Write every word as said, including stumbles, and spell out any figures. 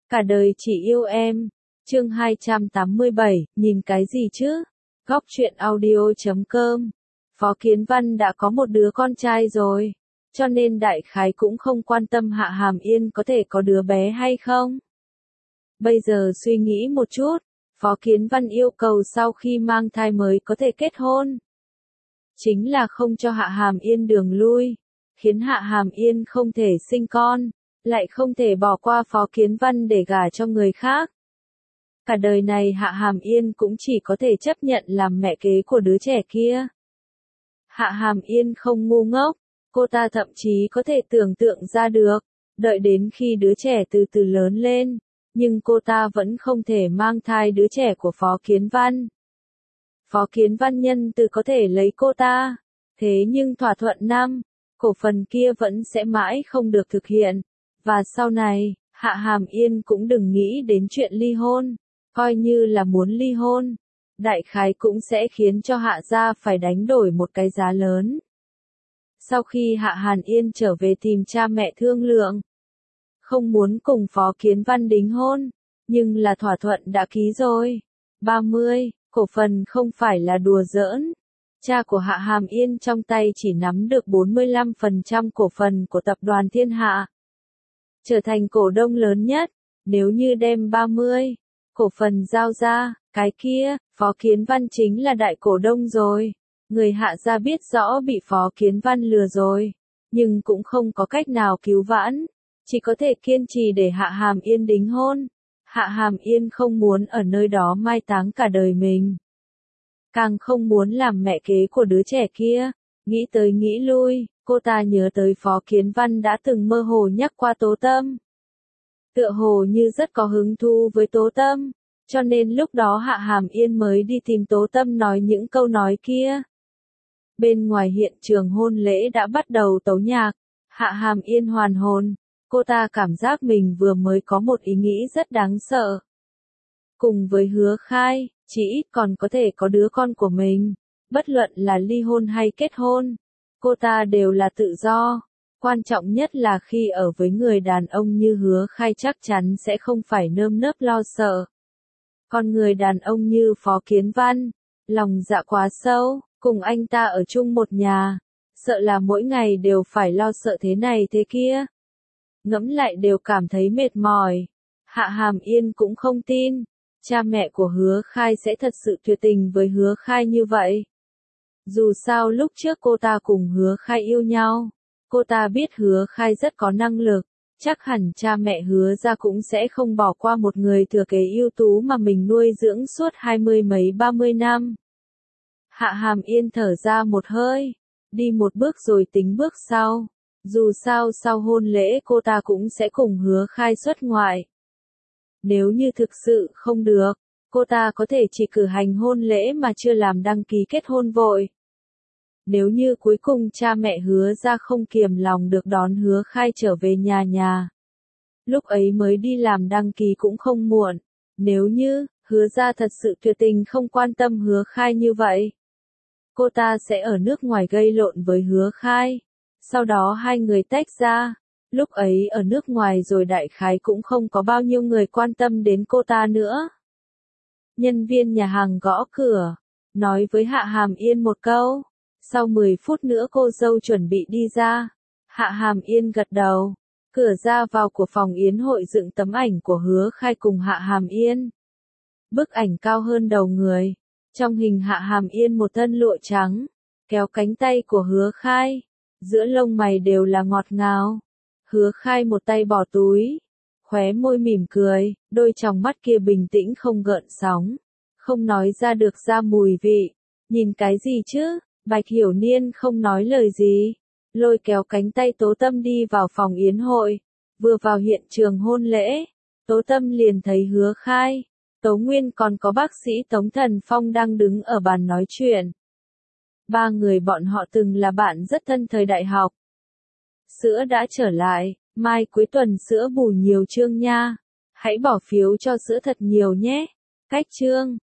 Cả đời chỉ yêu em. Chương hai trăm tám mươi bảy, nhìn cái gì chứ? Góc truyện audio chấm com. Phó Kiến Văn đã có một đứa con trai rồi, cho nên đại khái cũng không quan tâm Hạ Hàm Yên có thể có đứa bé hay không. Bây giờ suy nghĩ một chút, Phó Kiến Văn yêu cầu sau khi mang thai mới có thể kết hôn. Chính là không cho Hạ Hàm Yên đường lui, khiến Hạ Hàm Yên không thể sinh con, lại không thể bỏ qua Phó Kiến Văn để gả cho người khác. Cả đời này Hạ Hàm Yên cũng chỉ có thể chấp nhận làm mẹ kế của đứa trẻ kia. Hạ Hàm Yên không ngu ngốc, cô ta thậm chí có thể tưởng tượng ra được, đợi đến khi đứa trẻ từ từ lớn lên, nhưng cô ta vẫn không thể mang thai đứa trẻ của Phó Kiến Văn. Phó Kiến Văn nhân từ có thể lấy cô ta, thế nhưng thỏa thuận năm, cổ phần kia vẫn sẽ mãi không được thực hiện, và sau này, Hạ Hàm Yên cũng đừng nghĩ đến chuyện ly hôn, coi như là muốn ly hôn, đại khái cũng sẽ khiến cho Hạ gia phải đánh đổi một cái giá lớn. Sau khi Hạ Hàn Yên trở về tìm cha mẹ thương lượng, không muốn cùng Phó Kiến Văn đính hôn, nhưng là thỏa thuận đã ký rồi. ba mươi, cổ phần không phải là đùa giỡn. Cha của Hạ Hàm Yên trong tay chỉ nắm được bốn mươi lăm phần trăm cổ phần của tập đoàn Thiên Hạ. Trở thành cổ đông lớn nhất, nếu như đem ba mươi, cổ phần giao ra, cái kia, Phó Kiến Văn chính là đại cổ đông rồi. Người Hạ gia biết rõ bị Phó Kiến Văn lừa rồi, nhưng cũng không có cách nào cứu vãn, chỉ có thể kiên trì để Hạ Hàm Yên đính hôn. Hạ Hàm Yên không muốn ở nơi đó mai táng cả đời mình, càng không muốn làm mẹ kế của đứa trẻ kia. Nghĩ tới nghĩ lui, cô ta nhớ tới Phó Kiến Văn đã từng mơ hồ nhắc qua Tố Tâm. Tựa hồ như rất có hứng thú với Tố Tâm, cho nên lúc đó Hạ Hàm Yên mới đi tìm Tố Tâm nói những câu nói kia. Bên ngoài hiện trường hôn lễ đã bắt đầu tấu nhạc, Hạ Hàm Yên hoàn hồn, cô ta cảm giác mình vừa mới có một ý nghĩ rất đáng sợ. Cùng với Hứa Khai, chỉ ít còn có thể có đứa con của mình, bất luận là ly hôn hay kết hôn, cô ta đều là tự do. Quan trọng nhất là khi ở với người đàn ông như Hứa Khai chắc chắn sẽ không phải nơm nớp lo sợ. Còn người đàn ông như Phó Kiến Văn, lòng dạ quá sâu, cùng anh ta ở chung một nhà, sợ là mỗi ngày đều phải lo sợ thế này thế kia. Ngẫm lại đều cảm thấy mệt mỏi. Hạ Hàm Yên cũng không tin, cha mẹ của Hứa Khai sẽ thật sự tuyệt tình với Hứa Khai như vậy. Dù sao lúc trước cô ta cùng Hứa Khai yêu nhau, cô ta biết Hứa Khai rất có năng lực, chắc hẳn cha mẹ Hứa gia cũng sẽ không bỏ qua một người thừa kế ưu tú mà mình nuôi dưỡng suốt hai mươi mấy ba mươi năm. Hạ Hàm Yên thở ra một hơi, đi một bước rồi tính bước sau. Dù sao sau hôn lễ cô ta cũng sẽ cùng Hứa Khai xuất ngoại. Nếu như thực sự không được, cô ta có thể chỉ cử hành hôn lễ mà chưa làm đăng ký kết hôn vội. Nếu như cuối cùng cha mẹ Hứa gia không kiềm lòng được đón Hứa Khai trở về nhà nhà, lúc ấy mới đi làm đăng ký cũng không muộn. Nếu như Hứa gia thật sự tuyệt tình không quan tâm Hứa Khai như vậy, cô ta sẽ ở nước ngoài gây lộn với Hứa Khai. Sau đó hai người tách ra, lúc ấy ở nước ngoài rồi đại khái cũng không có bao nhiêu người quan tâm đến cô ta nữa. Nhân viên nhà hàng gõ cửa, nói với Hạ Hàm Yên một câu, sau mười phút nữa cô dâu chuẩn bị đi ra. Hạ Hàm Yên gật đầu, cửa ra vào của phòng yến hội dựng tấm ảnh của Hứa Khai cùng Hạ Hàm Yên. Bức ảnh cao hơn đầu người, trong hình Hạ Hàm Yên một thân lụa trắng, kéo cánh tay của Hứa Khai. Giữa lông mày đều là ngọt ngào. Hứa Khai một tay bỏ túi, khóe môi mỉm cười, đôi tròng mắt kia bình tĩnh không gợn sóng, không nói ra được ra mùi vị. Nhìn cái gì chứ? Bạch Hiểu Niên không nói lời gì, lôi kéo cánh tay Tố Tâm đi vào phòng yến hội. Vừa vào hiện trường hôn lễ, Tố Tâm liền thấy Hứa Khai, Tố Nguyên còn có bác sĩ Tống Thần Phong đang đứng ở bàn nói chuyện. Ba người bọn họ từng là bạn rất thân thời đại học. Sữa đã trở lại, mai cuối tuần sữa bù nhiều chương nha. Hãy bỏ phiếu cho sữa thật nhiều nhé. Cách chương